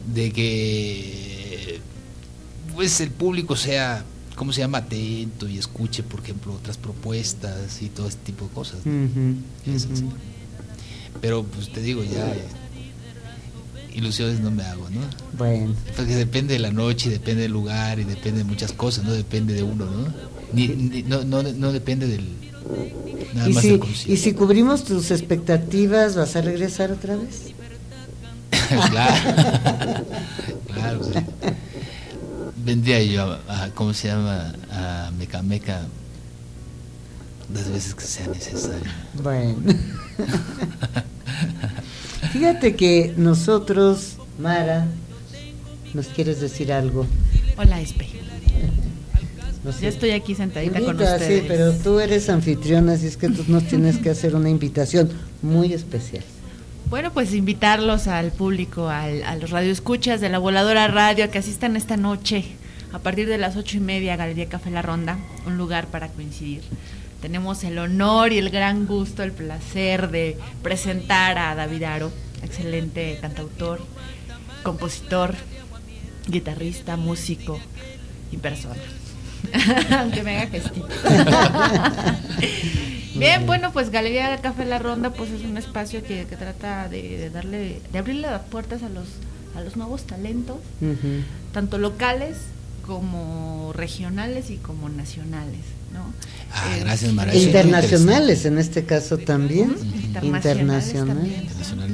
pues el público sea, ¿cómo se llama?, atento y escuche, por ejemplo, otras propuestas y todo este tipo de cosas, ¿no? Sí. Pero pues te digo, ya ilusiones no me hago, ¿no? Bueno. Porque depende de la noche, depende del lugar y depende de muchas cosas, no depende de uno, ¿no? No depende del nada más del concierto. ¿Y si cubrimos tus expectativas, vas a regresar otra vez? Claro, sí. Vendría yo a ¿cómo se llama?, a Meca Meca las veces que sea necesario. Bueno. Fíjate que nosotros, Mara, ¿nos quieres decir algo? Hola, Espe. No sé. Ya estoy aquí sentadita con Invita, ustedes. sí, pero tú eres anfitriona, así es que tú nos tienes que hacer una invitación muy especial. Bueno, pues invitarlos al público, a los radioescuchas de La Voladora Radio, a que asistan esta noche a partir de las 8:30 a Galería Café La Ronda, un lugar para coincidir. Tenemos el honor y el gran gusto, el placer de presentar a David Aro, excelente cantautor, compositor, guitarrista, músico y persona. Aunque me haga gestito. Bien, bueno, pues Galería Café La Ronda pues es un espacio que trata de abrirle las puertas a los nuevos talentos, tanto locales como regionales y como nacionales, ¿no? Gracias, Mara. Internacionales en este caso también. Internacionales.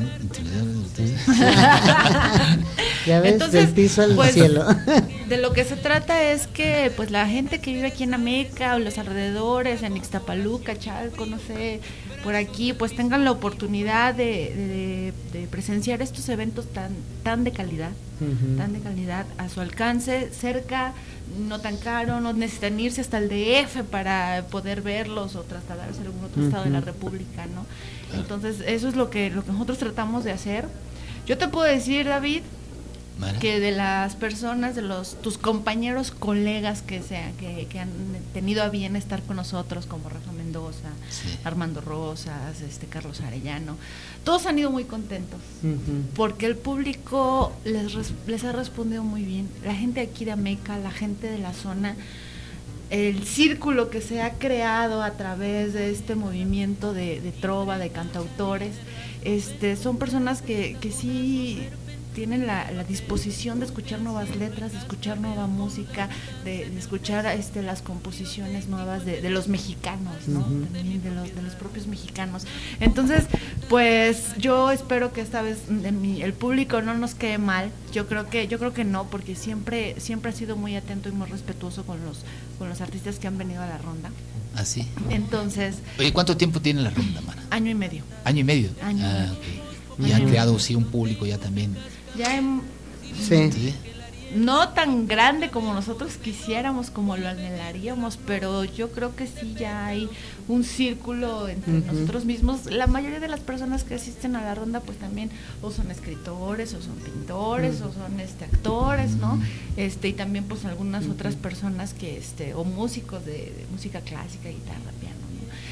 Ya ves, entonces, del piso al pues, cielo. De lo que se trata es que pues la gente que vive aquí en Ameca o los alrededores, en Ixtapaluca, Chalco, no sé, por aquí, pues tengan la oportunidad de presenciar estos eventos tan de calidad, tan de calidad a su alcance, cerca, no tan caro, no necesitan irse hasta el DF para poder verlos o trasladarse a algún otro estado de la República, ¿no? Entonces, eso es lo que nosotros tratamos de hacer. Yo te puedo decir, David, que de las personas, de tus compañeros, colegas que han tenido a bien estar con nosotros, como Rafa Mendoza, Armando Rosas, Carlos Arellano, todos han ido muy contentos, porque el público les ha respondido muy bien. La gente aquí de Ameca, la gente de la zona, el círculo que se ha creado a través de este movimiento de trova, de cantautores, son personas que sí tienen la disposición de escuchar nuevas letras, de escuchar nueva música, de escuchar las composiciones nuevas de los mexicanos, ¿no? También de los propios mexicanos. Entonces, pues yo espero que esta vez el público no nos quede mal. Yo creo que no, porque siempre ha sido muy atento y muy respetuoso con los artistas que han venido a la ronda. ¿Ah, sí? Entonces, oye, ¿cuánto tiempo tiene la ronda, Mara? Año y medio. ¿Año y medio? Año y medio. Okay. Y han creado sí un público ya también. Ya sí. No tan grande como nosotros quisiéramos, como lo anhelaríamos, pero yo creo que sí ya hay un círculo entre nosotros mismos. La mayoría de las personas que asisten a la ronda pues también o son escritores, o son pintores, o son actores, ¿no? Y también pues algunas otras personas que o músicos de música clásica, guitarra, piano, ¿no?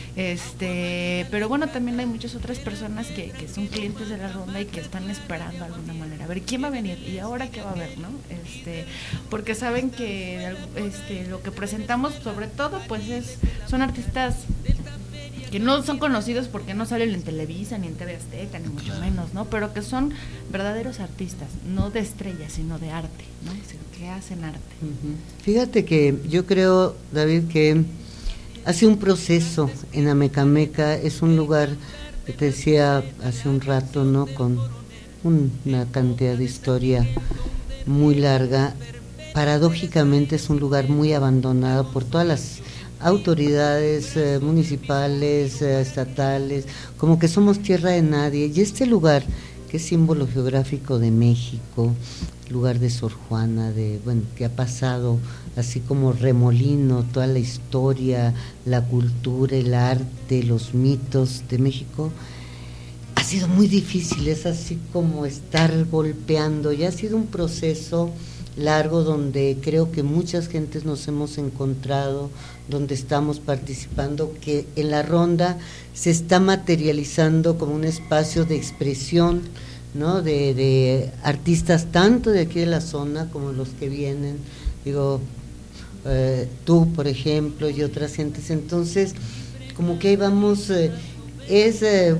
Pero bueno, también hay muchas otras personas que son clientes de la ronda y que están esperando de alguna manera a ver quién va a venir y ahora qué va a haber, ¿no? Porque saben que lo que presentamos sobre todo pues son artistas que no son conocidos porque no salen en Televisa ni en TV Azteca ni mucho menos, ¿no? Pero que son verdaderos artistas, no de estrellas sino de arte, ¿no? Que hacen arte. Fíjate que yo creo, David, que hace un proceso en Amecameca, es un lugar que te decía hace un rato, ¿no? Con una cantidad de historia muy larga. Paradójicamente es un lugar muy abandonado por todas las autoridades municipales, estatales, como que somos tierra de nadie. Y este lugar, que es símbolo geográfico de México, lugar de Sor Juana, que ha pasado así como remolino toda la historia, la cultura, el arte, los mitos de México, ha sido muy difícil, es así como estar golpeando, y ha sido un proceso largo donde creo que muchas gentes nos hemos encontrado, donde estamos participando, que en la ronda se está materializando como un espacio de expresión, ¿no? De artistas tanto de aquí de la zona como los que vienen, tú por ejemplo y otras gentes. Entonces como que ahí vamos, es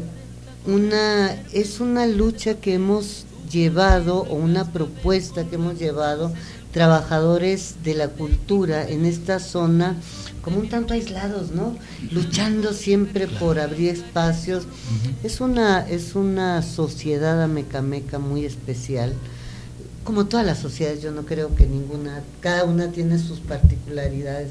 una lucha que hemos llevado, o una propuesta que hemos llevado trabajadores de la cultura en esta zona, como un tanto aislados, ¿no? Luchando siempre por abrir espacios. Es una sociedad amecameca muy especial, como todas las sociedades. Yo no creo que cada una tiene sus particularidades.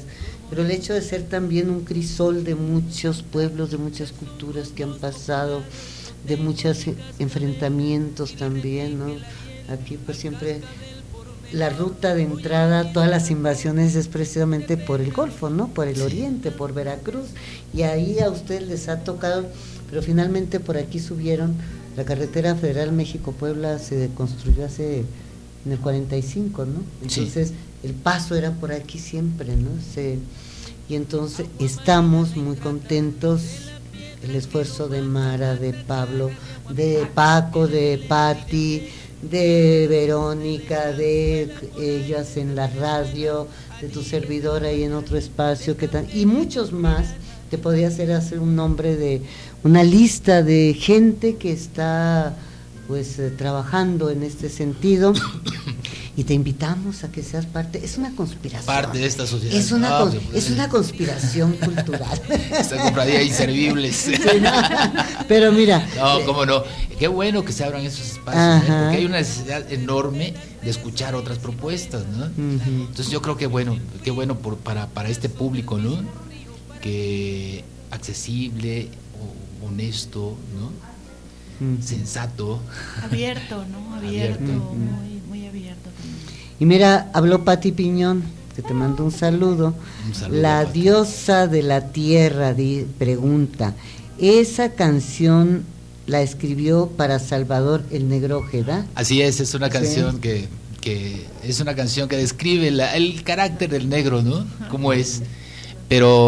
pero el hecho de ser también un crisol de muchos pueblos, de muchas culturas que han pasado, de muchos enfrentamientos también, ¿no? Aquí pues siempre la ruta de entrada a todas las invasiones es precisamente por el Golfo, ¿no? Por el oriente, por Veracruz, y ahí a ustedes les ha tocado, pero finalmente por aquí subieron. La carretera federal México-Puebla se construyó en el 45, ¿no? Entonces el paso era por aquí siempre, ¿no? Y entonces estamos muy contentos, el esfuerzo de Mara, de Pablo, de Paco, de Patti, de Verónica, de ellas en la radio, de tu servidora ahí en otro espacio, y muchos más. Te podría hacer un nombre de una lista de gente que está pues trabajando en este sentido, y te invitamos a que seas parte. Es una conspiración. Parte de esta sociedad. Es una conspiración cultural. Esta compradía inservibles. Sí, no, pero mira. No, cómo no. Qué bueno que se abran esos espacios, porque hay una necesidad enorme de escuchar otras propuestas, ¿no? Entonces yo creo que qué bueno para este público, ¿no? Que accesible, honesto, ¿no? Sensato. Abierto, ¿no? Abierto, muy abierto también. Y mira, habló Patti Piñón, que te mando un saludo. La Pati. Diosa de la tierra pregunta, ¿esa canción la escribió para Salvador el Negro Ojeda? Así es una canción que es una canción que describe el carácter del negro, ¿no? Cómo es. Pero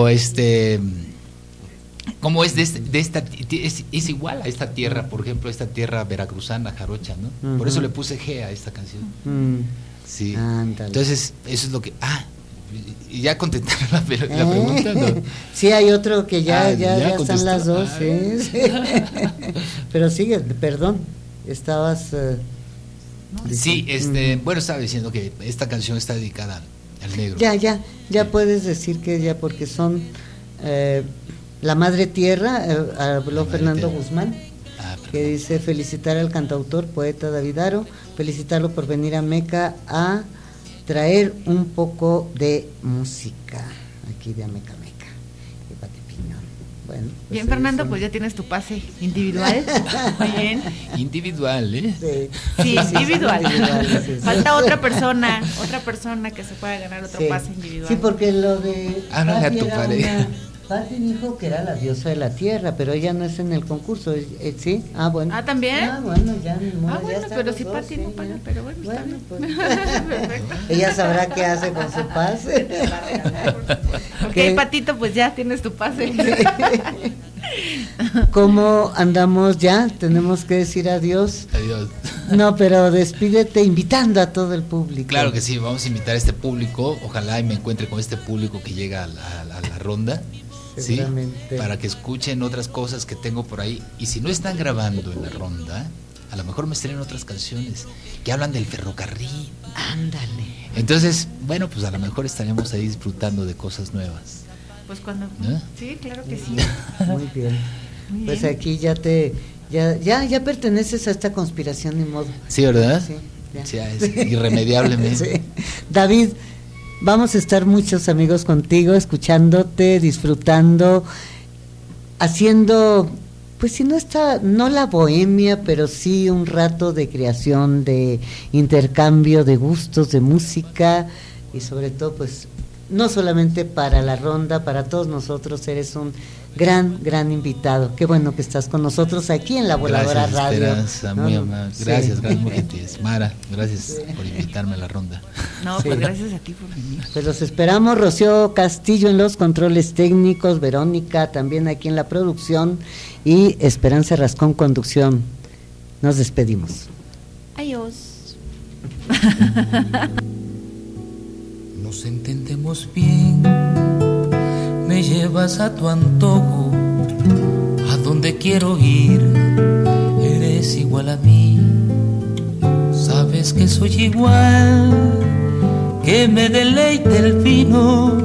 como es es igual a esta tierra, por ejemplo, esta tierra veracruzana, jarocha, ¿no? Por eso le puse G a esta canción. Sí. Ándale. Entonces, eso es lo que ¿y ya contestaron la pregunta? ¿No? Sí, hay otro que ya están las dos, sí. Pero sigue, perdón, estabas sí, bueno, estaba diciendo que esta canción está dedicada al negro. Ya puedes decir que ya, porque son la Madre Tierra, habló Fernando Guzmán, que dice felicitar al cantautor, poeta David Aro, felicitarlo por venir a Meca a traer un poco de música aquí de Ameca Meca. Y Pati Piñón. Bueno, pues bien, Fernando, pues ya tienes tu pase individual. Muy bien. Individual, ¿eh? Sí, individual. Falta otra persona que se pueda ganar otro pase individual. Sí, porque lo de a tu pareja. Pati dijo que era la diosa de la tierra, pero ella no es en el concurso, ¿sí? Bueno. ¿También? Bueno, ya. Bueno, pero si Pati no paga, pero bueno, está bien. Pues, ella sabrá qué hace con su pase. Ok, Patito, pues ya tienes tu pase. ¿Cómo andamos ya? Tenemos que decir adiós. Adiós. No, pero despídete invitando a todo el público. Claro que sí, vamos a invitar a este público. Ojalá y me encuentre con este público que llega a la ronda. ¿Sí? Para que escuchen otras cosas que tengo por ahí. Y si no están grabando en la ronda, a lo mejor me estrenen otras canciones que hablan del ferrocarril. Ándale. Entonces, bueno, pues a lo mejor estaremos ahí disfrutando de cosas nuevas. Pues cuando... Sí, claro que sí. Muy bien. Pues aquí ya perteneces a esta conspiración, ni modo. Sí, ¿verdad? Sí, ya es irremediablemente. Sí. David, vamos a estar muchos amigos contigo, escuchándote, disfrutando, haciendo, pues si no la bohemia, pero sí un rato de creación, de intercambio de gustos, de música, y sobre todo, pues, no solamente para la ronda, para todos nosotros eres un gran invitado. Qué bueno que estás con nosotros aquí en La Voladora Radio. Esperanza, muy amable. Gracias, muy gentil. Mara, gracias por invitarme a la ronda. No, pues gracias a ti por venir. Pues los esperamos, Rocío Castillo en los controles técnicos, Verónica también aquí en la producción y Esperanza Rascón conducción. Nos despedimos. Adiós. Nos entendemos bien, me llevas a tu antojo, a donde quiero ir, eres igual a mí, sabes que soy igual, que me deleite el vino,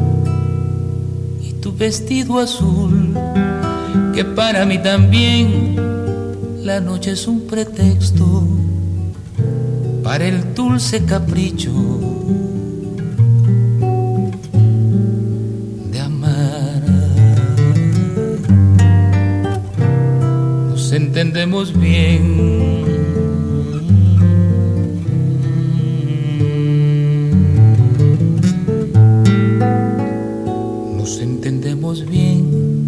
y tu vestido azul, que para mí también la noche es un pretexto, para el dulce capricho entendemos bien. Nos entendemos bien.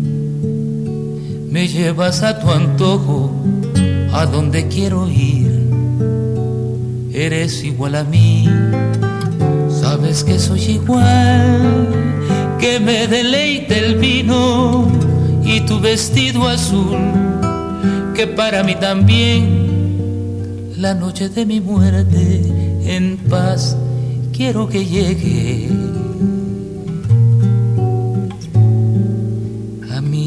Me llevas a tu antojo, a donde quiero ir. Eres igual a mí, sabes que soy igual, que me deleita el vino y tu vestido azul, que para mí también la noche de mi muerte en paz quiero que llegue a mí.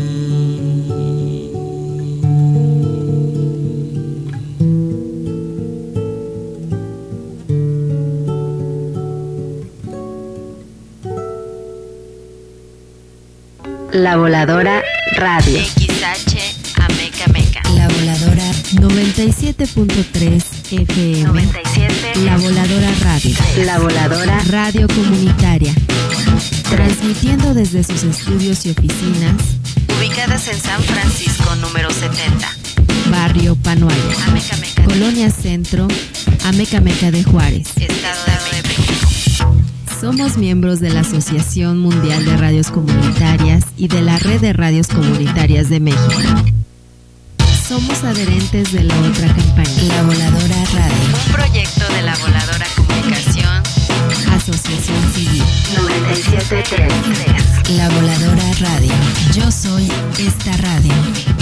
La Voladora Radio. XH Ameca Meca. La Voladora 97.3 FM. 97. La Voladora Radio. La Voladora Radio Comunitaria. Transmitiendo desde sus estudios y oficinas ubicadas en San Francisco número 70. Barrio Panoaya. Ameca Meca. Colonia Centro. Ameca Meca de Juárez. Estado de México. Somos miembros de la Asociación Mundial de Radios Comunitarias y de la Red de Radios Comunitarias de México. Somos adherentes de la otra campaña, La Voladora Radio, un proyecto de La Voladora Comunicación, Asociación Civil 97.3. La Voladora Radio. Yo soy esta radio.